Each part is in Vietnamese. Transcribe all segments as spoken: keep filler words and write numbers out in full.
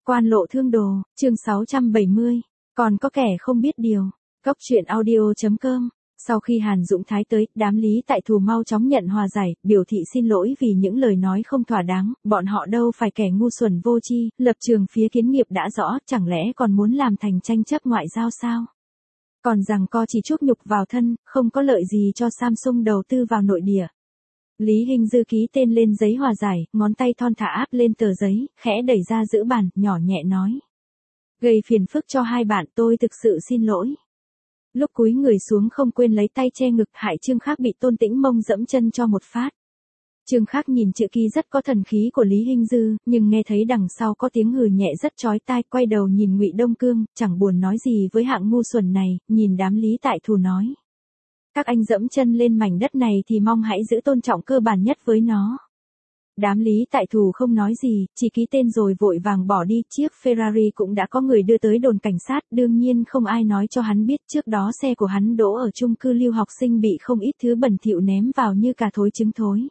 Quan lộ thương đồ, chương sáu trăm bảy mươi, còn có kẻ không biết điều. Cốc truyện audio chấm com. Sau khi Hàn Dũng Thái tới, đám Lý Tại Thù mau chóng nhận hòa giải, biểu thị xin lỗi vì những lời nói không thỏa đáng, bọn họ đâu phải kẻ ngu xuẩn vô tri, lập trường phía kiến nghiệp đã rõ, chẳng lẽ còn muốn làm thành tranh chấp ngoại giao sao? Còn rằng co chỉ chuốc nhục vào thân, không có lợi gì cho Samsung đầu tư vào nội địa. Lý Hinh Dư ký tên lên giấy hòa giải, ngón tay thon thả áp lên tờ giấy, khẽ đẩy ra giữa bàn, nhỏ nhẹ nói. Gây phiền phức cho hai bạn, tôi thực sự xin lỗi. Lúc cúi người xuống không quên lấy tay che ngực, hại Trương Khác bị Tôn Tĩnh Mông dẫm chân cho một phát. Trương Khác nhìn chữ ký rất có thần khí của Lý Hinh Dư, nhưng nghe thấy đằng sau có tiếng hừ nhẹ rất chói tai, quay đầu nhìn Ngụy Đông Cương, chẳng buồn nói gì với hạng ngu xuẩn này, nhìn đám Lý Tại Thù nói. Các anh dẫm chân lên mảnh đất này thì mong hãy giữ tôn trọng cơ bản nhất với nó. Đám Lý Tại Thù không nói gì, chỉ ký tên rồi vội vàng bỏ đi, chiếc Ferrari cũng đã có người đưa tới đồn cảnh sát, đương nhiên không ai nói cho hắn biết trước đó xe của hắn đỗ ở chung cư lưu học sinh bị không ít thứ bẩn thỉu ném vào như cà thối trứng thối.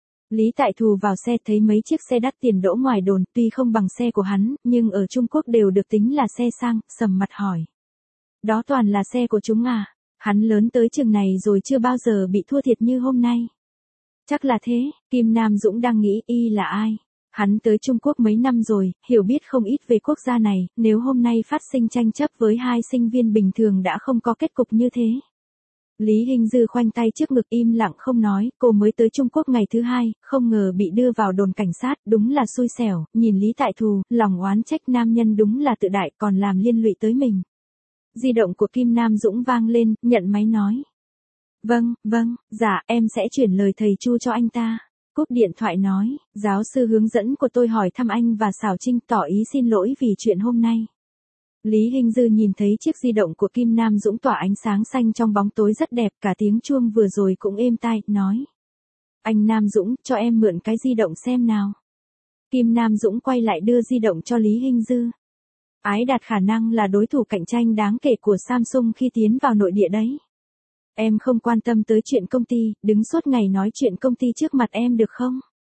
Lý Tại Thù vào xe thấy mấy chiếc xe đắt tiền đỗ ngoài đồn, tuy không bằng xe của hắn, nhưng ở Trung Quốc đều được tính là xe sang, sầm mặt hỏi. Đó toàn là xe của chúng à? Hắn lớn tới chừng này rồi chưa bao giờ bị thua thiệt như hôm nay. Chắc là thế, Kim Nam Dũng đang nghĩ y là ai. Hắn tới Trung Quốc mấy năm rồi, hiểu biết không ít về quốc gia này, nếu hôm nay phát sinh tranh chấp với hai sinh viên bình thường đã không có kết cục như thế. Lý Hinh Dư khoanh tay trước ngực im lặng không nói, cô mới tới Trung Quốc ngày thứ hai, không ngờ bị đưa vào đồn cảnh sát, đúng là xui xẻo, nhìn Lý Tại Thù, lòng oán trách nam nhân đúng là tự đại còn làm liên lụy tới mình. Di động của Kim Nam Dũng vang lên, nhận máy nói. Vâng, vâng, dạ, em sẽ chuyển lời thầy Chu cho anh ta. Cúp điện thoại nói, giáo sư hướng dẫn của tôi hỏi thăm anh và Sảo Trinh tỏ ý xin lỗi vì chuyện hôm nay. Lý Hinh Dư nhìn thấy chiếc di động của Kim Nam Dũng tỏa ánh sáng xanh trong bóng tối rất đẹp, cả tiếng chuông vừa rồi cũng êm tai, nói. Anh Nam Dũng, cho em mượn cái di động xem nào. Kim Nam Dũng quay lại đưa di động cho Lý Hinh Dư. Ái Đạt khả năng là đối thủ cạnh tranh đáng kể của Samsung khi tiến vào nội địa đấy. Em không quan tâm tới chuyện công ty, đứng suốt ngày nói chuyện công ty trước mặt em được không?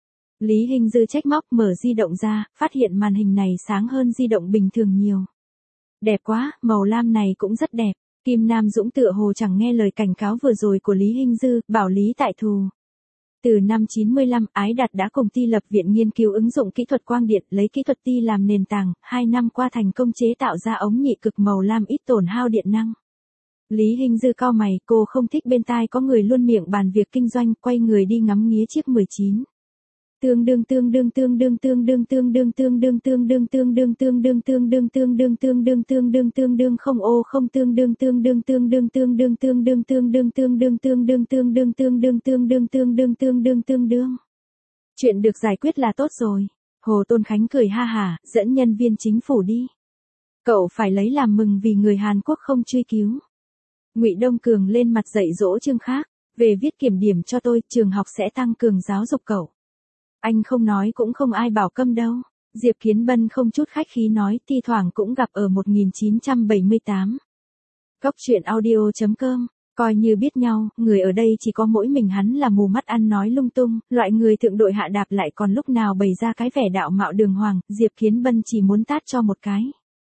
Lý Hinh Dư trách móc mở di động ra, phát hiện màn hình này sáng hơn di động bình thường nhiều. Đẹp quá, màu lam này cũng rất đẹp. Kim Nam Dũng tựa hồ chẳng nghe lời cảnh cáo vừa rồi của Lý Hinh Dư, bảo Lý Tại Thù. Từ năm chín mươi lăm, Ái Đạt đã cùng Ti lập viện nghiên cứu ứng dụng kỹ thuật quang điện, lấy kỹ thuật Ti làm nền tảng, hai năm qua thành công chế tạo ra ống nhị cực màu lam ít tổn hao điện năng. Lý Hinh Dư cau mày, cô không thích bên tai có người luôn miệng bàn việc kinh doanh, quay người đi ngắm nghía chiếc mười chín. Tương đương tương đương tương đương tương đương tương đương tương đương tương đương tương đương tương đương tương đương tương đương tương đương tương đương tương đương không ô không tương đương tương đương tương đương tương đương tương đương tương đương tương đương tương đương tương đương tương đương tương đương tương đương tương đương tương đương. Chuyện được giải quyết là tốt rồi. Hồ Tôn Khánh cười ha hả, dẫn nhân viên chính phủ đi. Cậu phải lấy làm mừng vì người Hàn Quốc không truy cứu. Ngụy Đông Cường lên mặt dạy dỗ Trương Khác, về viết kiểm điểm cho tôi, trường học sẽ tăng cường giáo dục cậu. Anh không nói cũng không ai bảo câm đâu. Diệp Kiến Bân không chút khách khí nói, thi thoảng cũng gặp ở một nghìn chín trăm bảy mươi tám. Cốc truyện audio chấm com, coi như biết nhau, người ở đây chỉ có mỗi mình hắn là mù mắt ăn nói lung tung, loại người thượng đội hạ đạp lại còn lúc nào bày ra cái vẻ đạo mạo đường hoàng, Diệp Kiến Bân chỉ muốn tát cho một cái.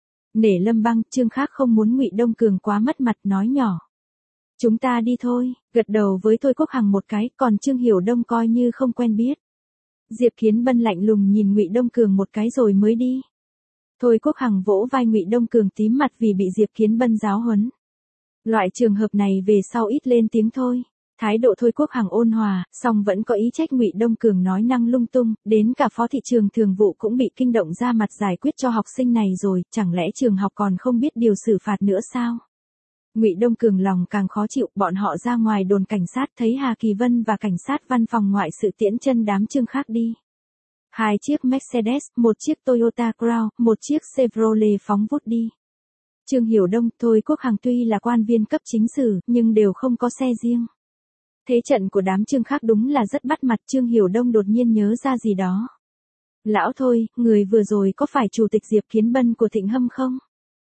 Nể Lâm Băng, Trương Khác không muốn Ngụy Đông Cường quá mất mặt, nói nhỏ. Chúng ta đi thôi, gật đầu với Thôi Quốc Hằng một cái, còn Trương Hiểu Đông coi như không quen biết. Diệp Kiến Bân lạnh lùng nhìn Ngụy Đông Cường một cái rồi mới đi. Thôi Quốc Hằng vỗ vai Ngụy Đông Cường tím mặt vì bị Diệp Kiến Bân giáo huấn. Loại trường hợp này về sau ít lên tiếng thôi. Thái độ Thôi Quốc Hằng ôn hòa, song vẫn có ý trách Ngụy Đông Cường nói năng lung tung, đến cả phó thị trường thường vụ cũng bị kinh động ra mặt giải quyết cho học sinh này rồi, chẳng lẽ trường học còn không biết điều xử phạt nữa sao? Ngụy Đông Cường lòng càng khó chịu, bọn họ ra ngoài đồn cảnh sát thấy Hà Kỳ Vân và cảnh sát văn phòng ngoại sự tiễn chân đám Trương Khác đi. Hai chiếc Mercedes, một chiếc Toyota Crown, một chiếc Chevrolet phóng vút đi. Trương Hiểu Đông, Thôi Quốc Hằng tuy là quan viên cấp chính sử, nhưng đều không có xe riêng. Thế trận của đám Trương Khác đúng là rất bắt mặt. Trương Hiểu Đông đột nhiên nhớ ra gì đó. Lão Thôi, người vừa rồi có phải chủ tịch Diệp Kiến Bân của Thịnh Hâm không?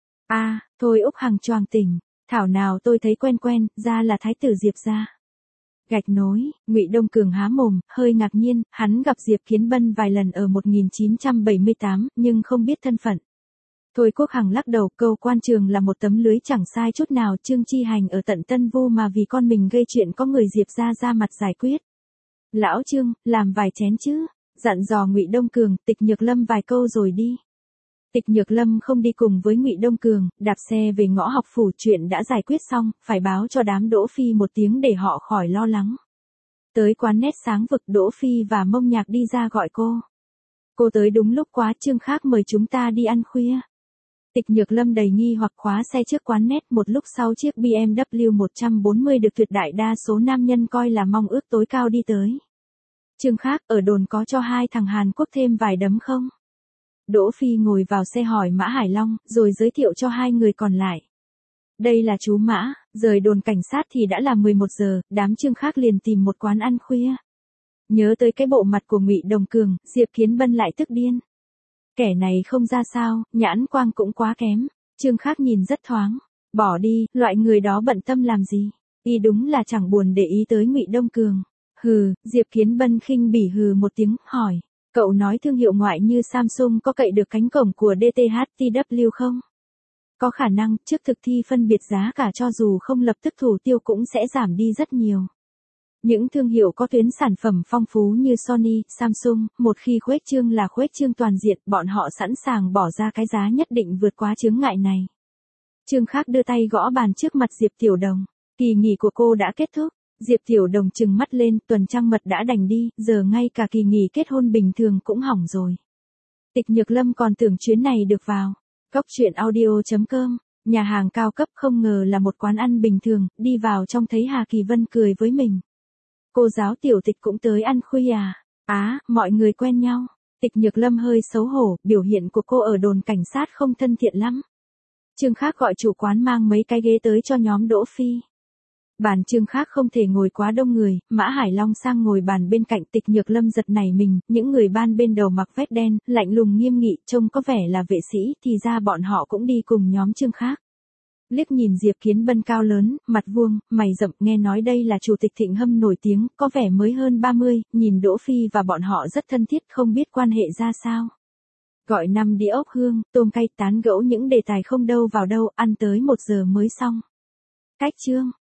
À, Thôi Úc Hằng choàng tỉnh. Thảo nào tôi thấy quen quen, ra là thái tử Diệp gia. Gạch nối, Ngụy Đông Cường há mồm, hơi ngạc nhiên, hắn gặp Diệp Kiến Bân vài lần ở một nghìn chín trăm bảy mươi tám, nhưng không biết thân phận. Thôi Quốc Hằng lắc đầu, câu quan trường là một tấm lưới chẳng sai chút nào, Trương Chi Hành ở tận Tân Vu mà vì con mình gây chuyện có người Diệp ra ra mặt giải quyết. Lão Trương, làm vài chén chứ, dặn dò Ngụy Đông Cường, Tịch Nhược Lâm vài câu rồi đi. Tịch Nhược Lâm không đi cùng với Ngụy Đông Cường, đạp xe về ngõ học phủ, chuyện đã giải quyết xong, phải báo cho đám Đỗ Phi một tiếng để họ khỏi lo lắng. Tới quán nét sáng vực, Đỗ Phi và Mông Nhạc đi ra gọi cô. Cô tới đúng lúc quá, Trương Khác mời chúng ta đi ăn khuya. Tịch Nhược Lâm đầy nghi hoặc khóa xe trước quán nét, một lúc sau chiếc bê em vê một trăm bốn mươi được tuyệt đại đa số nam nhân coi là mong ước tối cao đi tới. Trương Khác, ở đồn có cho hai thằng Hàn Quốc thêm vài đấm không? Đỗ Phi ngồi vào xe hỏi Mã Hải Long, rồi giới thiệu cho hai người còn lại. Đây là chú Mã, rời đồn cảnh sát thì đã là mười một giờ, đám Trương Khác liền tìm một quán ăn khuya. Nhớ tới cái bộ mặt của Ngụy Đông Cường, Diệp Kiến Bân lại tức điên. Kẻ này không ra sao, nhãn quang cũng quá kém. Trương Khác nhìn rất thoáng. Bỏ đi, loại người đó bận tâm làm gì? Y đúng là chẳng buồn để ý tới Ngụy Đông Cường. Hừ, Diệp Kiến Bân khinh bỉ hừ một tiếng, hỏi. Cậu nói thương hiệu ngoại như Samsung có cậy được cánh cổng của đê tê hát tê vê không? Có khả năng, trước thực thi phân biệt giá cả cho dù không lập tức thủ tiêu cũng sẽ giảm đi rất nhiều. Những thương hiệu có tuyến sản phẩm phong phú như Sony, Samsung, một khi khuếch trương là khuếch trương toàn diện, bọn họ sẵn sàng bỏ ra cái giá nhất định vượt quá chướng ngại này. Trương Khác đưa tay gõ bàn trước mặt Diệp Tiểu Đồng. Kỳ nghỉ của cô đã kết thúc. Diệp Tiểu Đồng trừng mắt lên, tuần trăng mật đã đành đi, giờ ngay cả kỳ nghỉ kết hôn bình thường cũng hỏng rồi. Tịch Nhược Lâm còn tưởng chuyến này được vào. Cóc truyện audio chấm com, nhà hàng cao cấp không ngờ là một quán ăn bình thường, đi vào trong thấy Hà Kỳ Vân cười với mình. Cô giáo Tiểu Tịch cũng tới ăn khuya à? Á, à, mọi người quen nhau. Tịch Nhược Lâm hơi xấu hổ, biểu hiện của cô ở đồn cảnh sát không thân thiện lắm. Trương Khác gọi chủ quán mang mấy cái ghế tới cho nhóm Đỗ Phi. Bàn Trương Khác không thể ngồi quá đông người, Mã Hải Long sang ngồi bàn bên cạnh. Tịch Nhược Lâm giật nảy mình, những người ban bên đầu mặc vest đen, lạnh lùng nghiêm nghị, trông có vẻ là vệ sĩ, thì ra bọn họ cũng đi cùng nhóm Trương Khác. Liếc nhìn Diệp Kiến Bân cao lớn, mặt vuông, mày rậm, nghe nói đây là chủ tịch Thịnh Hâm nổi tiếng, có vẻ mới hơn ba mươi, nhìn Đỗ Phi và bọn họ rất thân thiết, không biết quan hệ ra sao. Gọi năm đĩa ốc hương, tôm cay, tán gẫu những đề tài không đâu vào đâu, ăn tới một giờ mới xong. Cách chương